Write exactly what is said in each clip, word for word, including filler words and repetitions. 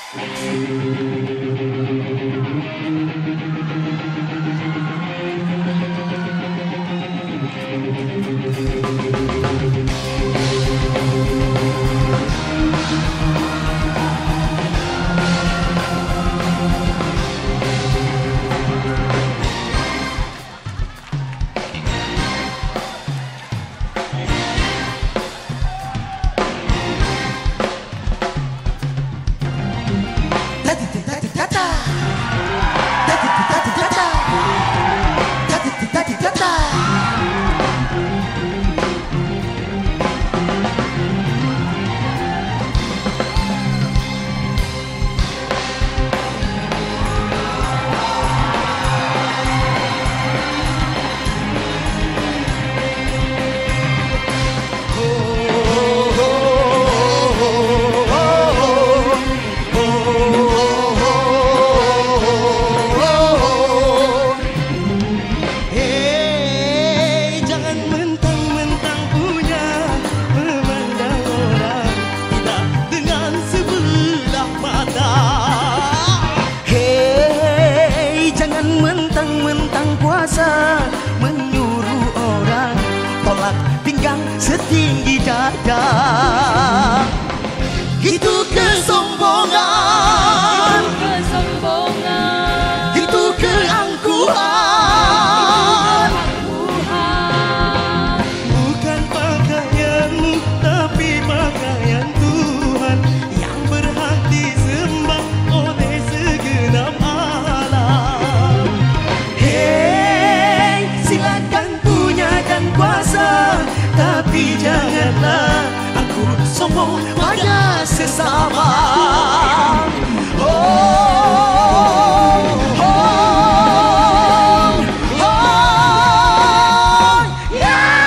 Menyuruh orang tolak pinggang setinggi dada. Itu kesombongan, kesombongan. Itu keangkuhan, bukan pakaianmu tapi pakaian Tuhan yang berhak disembah oleh segenap alam. Hey, silakan punya dan kuasa, tapi janganlah aku sombong pada sesama. Oh, oh, oh, yeah.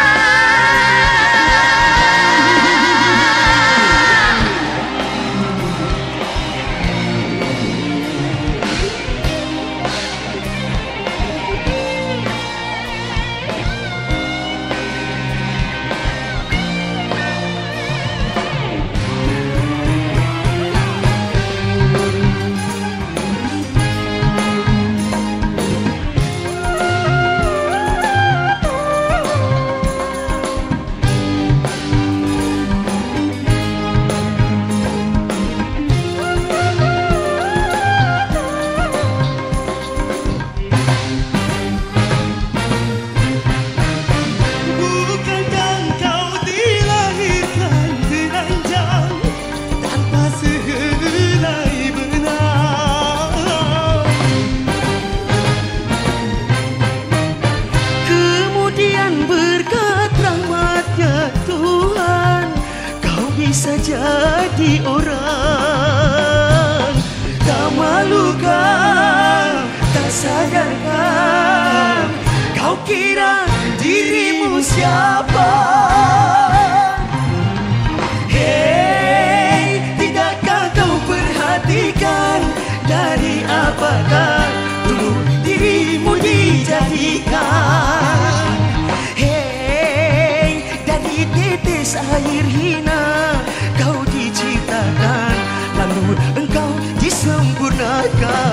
Bisa jadi orang tak malukan, tak sadarkan. Kau kira dirimu siapa? Hei, tidakkah kau perhatikan dari apakah dulu dirimu dijadikan? Hei, dari tetes air hina kau diciptakan, lalu engkau disempurnakan.